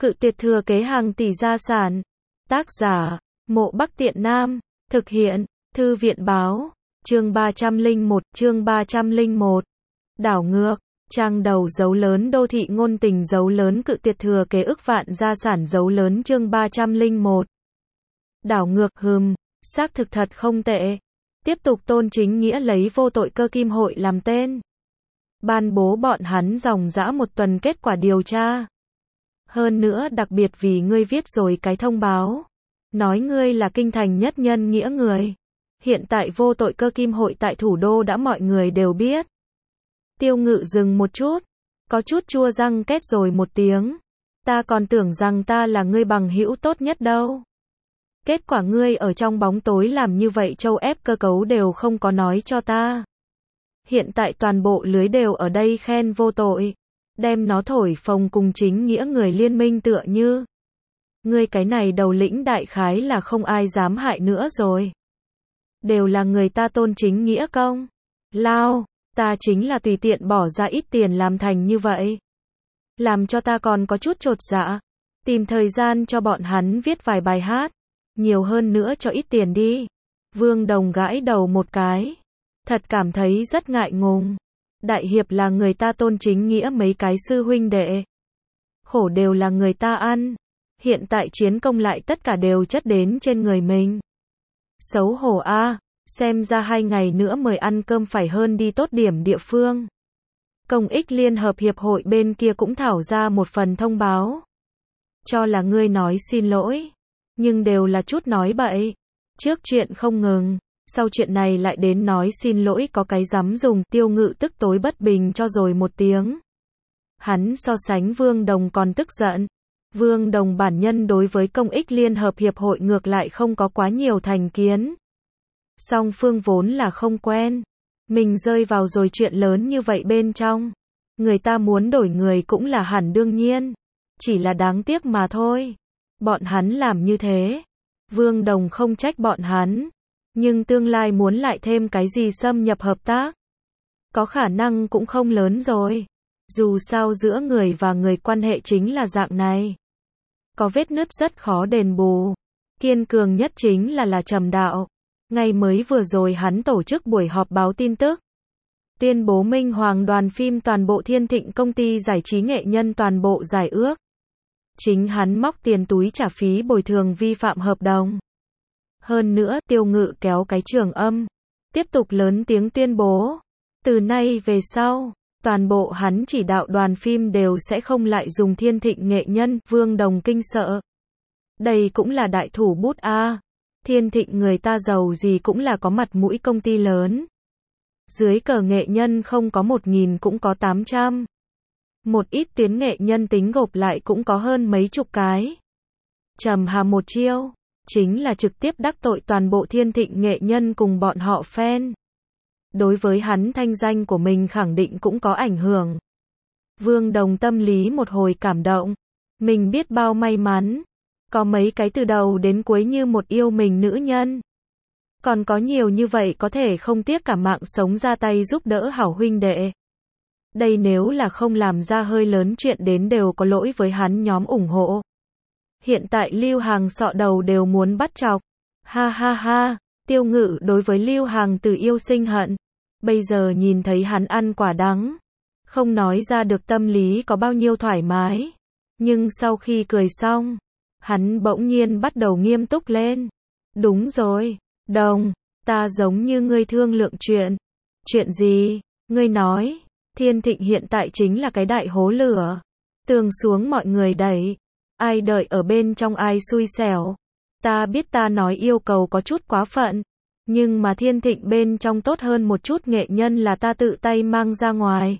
Cự tuyệt thừa kế hàng tỷ gia sản. Tác giả, Mộ Bắc Tiện Nam. Thực hiện, Thư viện báo. Chương 301. Đảo ngược. Trang đầu dấu lớn đô thị ngôn tình dấu lớn cự tuyệt thừa kế ức vạn gia sản dấu lớn chương 301. Đảo ngược xác thực thật không tệ. Tiếp tục Tôn Chính Nghĩa lấy vô tội cơ kim hội làm tên. Ban bố bọn hắn dòng dã một tuần kết quả điều tra. Hơn nữa đặc biệt vì ngươi viết rồi cái thông báo. Nói ngươi là kinh thành nhất nhân nghĩa người. Hiện tại vô tội cơ kim hội tại thủ đô đã mọi người đều biết. Tiêu Ngự dừng một chút. Có chút chua răng két rồi một tiếng. Ta còn tưởng rằng ta là ngươi bằng hữu tốt nhất đâu. Kết quả ngươi ở trong bóng tối làm như vậy châu ép cơ cấu đều không có nói cho ta. Hiện tại toàn bộ lưới đều ở đây khen vô tội. Đem nó thổi phồng cùng chính nghĩa người liên minh tựa như. Ngươi cái này đầu lĩnh đại khái là không ai dám hại nữa rồi. Đều là người ta Tôn Chính Nghĩa công lao, ta chính là tùy tiện bỏ ra ít tiền làm thành như vậy. Làm cho ta còn có chút chột dạ. Tìm thời gian cho bọn hắn viết vài bài hát. Nhiều hơn nữa cho ít tiền đi. Vương Đồng gãi đầu một cái. Thật cảm thấy rất ngại ngùng. Đại hiệp là người ta Tôn Chính Nghĩa mấy cái sư huynh đệ. Khổ đều là người ta ăn. Hiện tại chiến công lại tất cả đều chất đến trên người mình. Xấu hổ a, xem ra 2 ngày nữa mời ăn cơm phải hơn đi tốt điểm địa phương. Công ích Liên hợp hiệp hội bên kia cũng thảo ra một phần thông báo. Cho là ngươi nói xin lỗi. Nhưng đều là chút nói bậy. Trước chuyện không ngừng. Sau chuyện này lại đến nói xin lỗi có cái dám dùng. Tiêu Ngự tức tối bất bình cho rồi một tiếng. Hắn so sánh Vương Đồng còn tức giận. Vương Đồng bản nhân đối với công ích Liên hợp hiệp hội ngược lại không có quá nhiều thành kiến. Song phương vốn là không quen. Mình rơi vào rồi chuyện lớn như vậy bên trong. Người ta muốn đổi người cũng là hẳn đương nhiên. Chỉ là đáng tiếc mà thôi. Bọn hắn làm như thế. Vương Đồng không trách bọn hắn. Nhưng tương lai muốn lại thêm cái gì xâm nhập hợp tác. Có khả năng cũng không lớn rồi. Dù sao giữa người và người quan hệ chính là dạng này. Có vết nứt rất khó đền bù. Kiên cường nhất chính là Trầm Đạo. Ngày mới vừa rồi hắn tổ chức buổi họp báo tin tức. Tuyên bố Minh Hoàng đoàn phim toàn bộ Thiên Thịnh công ty giải trí nghệ nhân toàn bộ giải ước. Chính hắn móc tiền túi trả phí bồi thường vi phạm hợp đồng. Hơn nữa, Tiêu Ngự kéo cái trường âm. Tiếp tục lớn tiếng tuyên bố. Từ nay về sau, toàn bộ hắn chỉ đạo đoàn phim đều sẽ không lại dùng Thiên Thịnh nghệ nhân. Vương Đồng kinh sợ. Đây cũng là đại thủ bút a. Thiên Thịnh người ta giàu gì cũng là có mặt mũi công ty lớn. Dưới cờ nghệ nhân không có 1.000 cũng có 800. Một ít tuyến nghệ nhân tính gộp lại cũng có hơn mấy chục cái. Trầm hà một chiêu, chính là trực tiếp đắc tội toàn bộ Thiên Thịnh nghệ nhân cùng bọn họ fan. Đối với hắn thanh danh của mình khẳng định cũng có ảnh hưởng. Vương Đồng tâm lý một hồi cảm động. Mình biết bao may mắn. Có mấy cái từ đầu đến cuối như một yêu mình nữ nhân. Còn có nhiều như vậy có thể không tiếc cả mạng sống ra tay giúp đỡ hảo huynh đệ. Đây nếu là không làm ra hơi lớn chuyện đến đều có lỗi với hắn nhóm ủng hộ. Hiện tại Lưu Hàng sọ đầu đều muốn bắt chọc. Ha ha ha, Tiêu Ngự đối với Lưu Hàng từ yêu sinh hận. Bây giờ nhìn thấy hắn ăn quả đắng. Không nói ra được tâm lý có bao nhiêu thoải mái. Nhưng sau khi cười xong, hắn bỗng nhiên bắt đầu nghiêm túc lên. Đúng rồi, Đồng, ta giống như ngươi thương lượng chuyện. Chuyện gì? Ngươi nói, Thiên Thịnh hiện tại chính là cái đại hố lửa. Tường xuống mọi người đẩy. Ai đợi ở bên trong ai xui xẻo. Ta biết ta nói yêu cầu có chút quá phận. Nhưng mà Thiên Thịnh bên trong tốt hơn một chút nghệ nhân là ta tự tay mang ra ngoài.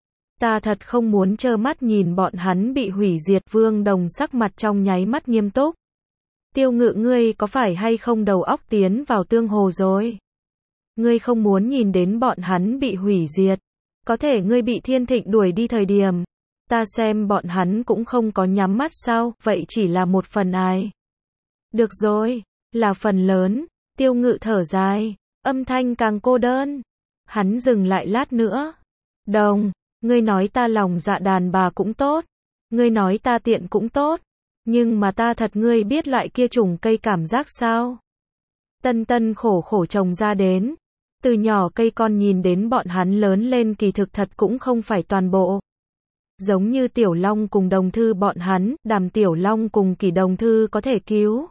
Ta thật không muốn trơ mắt nhìn bọn hắn bị hủy diệt. Vương Đồng sắc mặt trong nháy mắt nghiêm túc. Tiêu Ngự ngươi có phải hay không đầu óc tiến vào tương hồ rồi? Ngươi không muốn nhìn đến bọn hắn bị hủy diệt. Có thể ngươi bị Thiên Thịnh đuổi đi thời điểm. Ta xem bọn hắn cũng không có nhắm mắt sao, vậy chỉ là một phần ai. Được rồi, là phần lớn. Tiêu Ngự thở dài, âm thanh càng cô đơn. Hắn dừng lại lát nữa. Đồng, ngươi nói ta lòng dạ đàn bà cũng tốt. Ngươi nói ta tiện cũng tốt. Nhưng mà ta thật ngươi biết loại kia trùng cây cảm giác sao? Tân Tân khổ khổ trồng ra đến. Từ nhỏ cây con nhìn đến bọn hắn lớn lên kỳ thực thật cũng không phải toàn bộ. Giống như Tiểu Long cùng Đồng Thư bọn hắn, Đàm Tiểu Long cùng Kỷ Đồng Thư có thể cứu.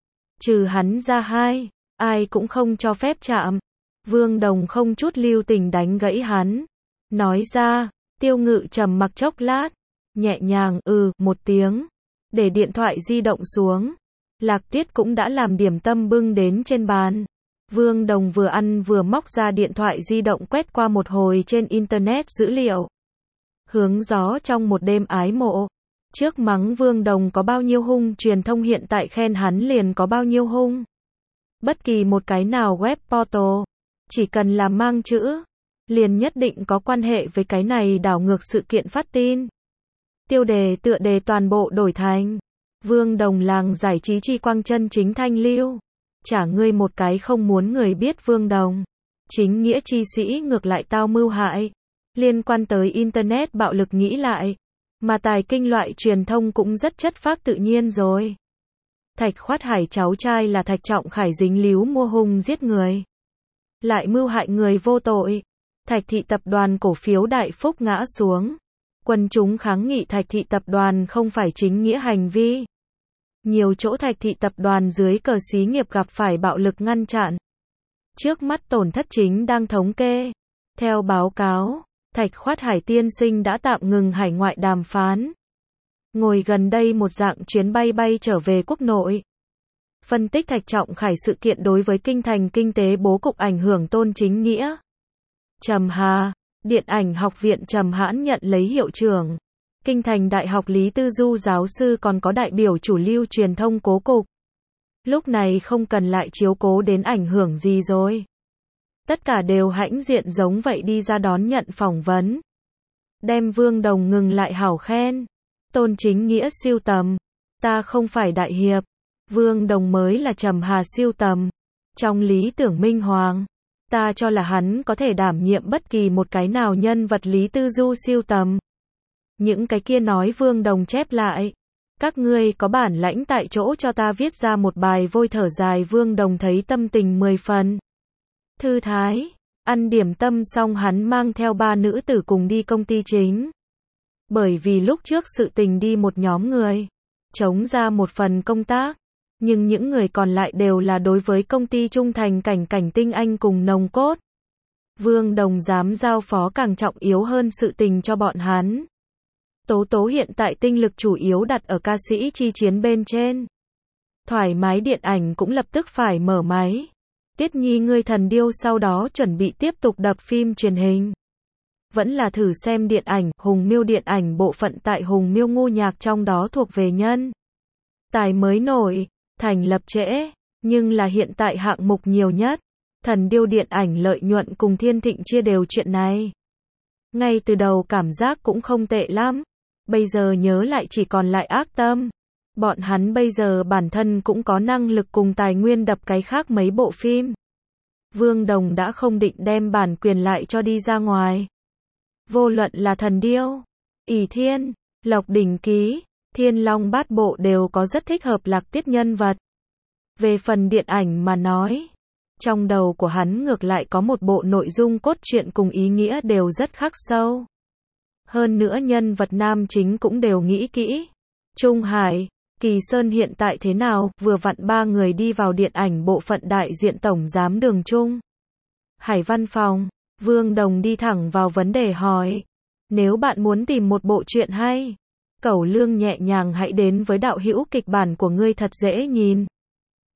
Trừ hắn ra hai, ai cũng không cho phép chạm. Vương Đồng không chút lưu tình đánh gãy hắn. Nói ra, Tiêu Ngự trầm mặc chốc lát. Nhẹ nhàng một tiếng. Để điện thoại di động xuống. Lạc Tiết cũng đã làm điểm tâm bưng đến trên bàn. Vương Đồng vừa ăn vừa móc ra điện thoại di động quét qua một hồi trên internet dữ liệu. Hướng gió trong một đêm ái mộ. Trước mắng Vương Đồng có bao nhiêu hung, truyền thông hiện tại khen hắn liền có bao nhiêu hung. Bất kỳ một cái nào web portal, chỉ cần là mang chữ, liền nhất định có quan hệ với cái này đảo ngược sự kiện phát tin. Tiêu đề tựa đề toàn bộ đổi thành Vương Đồng làng giải trí chi quang chân chính thanh lưu. Trả ngươi một cái không muốn người biết Vương Đồng. Chính nghĩa chi sĩ ngược lại tao mưu hại. Liên quan tới internet bạo lực nghĩ lại. Mà tài kinh loại truyền thông cũng rất chất phác tự nhiên rồi. Thạch Khoát Hải cháu trai là Thạch Trọng Khải dính líu mua hung giết người. Lại mưu hại người vô tội. Thạch thị tập đoàn cổ phiếu đại phúc ngã xuống. Quần chúng kháng nghị Thạch thị tập đoàn không phải chính nghĩa hành vi. Nhiều chỗ Thạch thị tập đoàn dưới cờ xí nghiệp gặp phải bạo lực ngăn chặn. Trước mắt tổn thất chính đang thống kê. Theo báo cáo, Thạch Khoát Hải tiên sinh đã tạm ngừng hải ngoại đàm phán. Ngồi gần đây một dạng chuyến bay bay trở về quốc nội. Phân tích Thạch Trọng Khải sự kiện đối với kinh thành kinh tế bố cục ảnh hưởng tôn chính nghĩa. Trầm Hà, Điện ảnh học viện Trầm Hãn nhận lấy hiệu trưởng. Kinh thành Đại học Lý Tư Du giáo sư còn có đại biểu chủ lưu truyền thông cố cục. Lúc này không cần lại chiếu cố đến ảnh hưởng gì rồi. Tất cả đều hãnh diện giống vậy đi ra đón nhận phỏng vấn. Đem Vương Đồng ngừng lại hảo khen. Tôn chính nghĩa siêu tầm. Ta không phải đại hiệp. Vương Đồng mới là Trầm Hà siêu tầm. Trong lý tưởng minh hoàng, ta cho là hắn có thể đảm nhiệm bất kỳ một cái nào nhân vật Lý Tư Du siêu tầm. Những cái kia nói Vương Đồng chép lại. Các ngươi có bản lãnh tại chỗ cho ta viết ra một bài vôi thở dài. Vương Đồng thấy tâm tình 10 phần. Thư thái, ăn điểm tâm xong hắn mang theo 3 nữ tử cùng đi công ty chính. Bởi vì lúc trước sự tình đi một nhóm người, chống ra một phần công tác. Nhưng những người còn lại đều là đối với công ty trung thành cảnh tinh anh cùng nồng cốt. Vương Đồng dám giao phó càng trọng yếu hơn sự tình cho bọn hắn. Tố Tố hiện tại tinh lực chủ yếu đặt ở ca sĩ chi chiến bên trên. Thoải mái điện ảnh cũng lập tức phải mở máy. Tiết Nhi ngươi thần điêu sau đó chuẩn bị tiếp tục đập phim truyền hình. Vẫn là thử xem điện ảnh, Hùng Miêu điện ảnh bộ phận tại Hùng Miêu Ngô Nhạc trong đó thuộc về nhân tài mới nổi, thành lập trễ, nhưng là hiện tại hạng mục nhiều nhất. Thần điêu điện ảnh lợi nhuận cùng Thiên Thịnh chia đều chuyện này. Ngay từ đầu cảm giác cũng không tệ lắm. Bây giờ nhớ lại chỉ còn lại ác tâm. Bọn hắn bây giờ bản thân cũng có năng lực cùng tài nguyên đập cái khác mấy bộ phim. Vương Đồng đã không định đem bản quyền lại cho đi ra ngoài. Vô luận là Thần Điêu, ỷ Thiên, Lộc Đỉnh Ký, Thiên Long Bát Bộ đều có rất thích hợp Lạc Tiết nhân vật. Về phần điện ảnh mà nói, trong đầu của hắn ngược lại có một bộ nội dung cốt truyện cùng ý nghĩa đều rất khắc sâu. Hơn nữa nhân vật nam chính cũng đều nghĩ kỹ. Trung Hải, Kỳ Sơn hiện tại thế nào, vừa vặn 3 người đi vào điện ảnh bộ phận đại diện tổng giám Đường Trung Hải văn phòng. Vương Đồng đi thẳng vào vấn đề hỏi. Nếu bạn muốn tìm một bộ truyện hay, Cẩu Lương nhẹ nhàng hãy đến với đạo hữu kịch bản của ngươi thật dễ nhìn.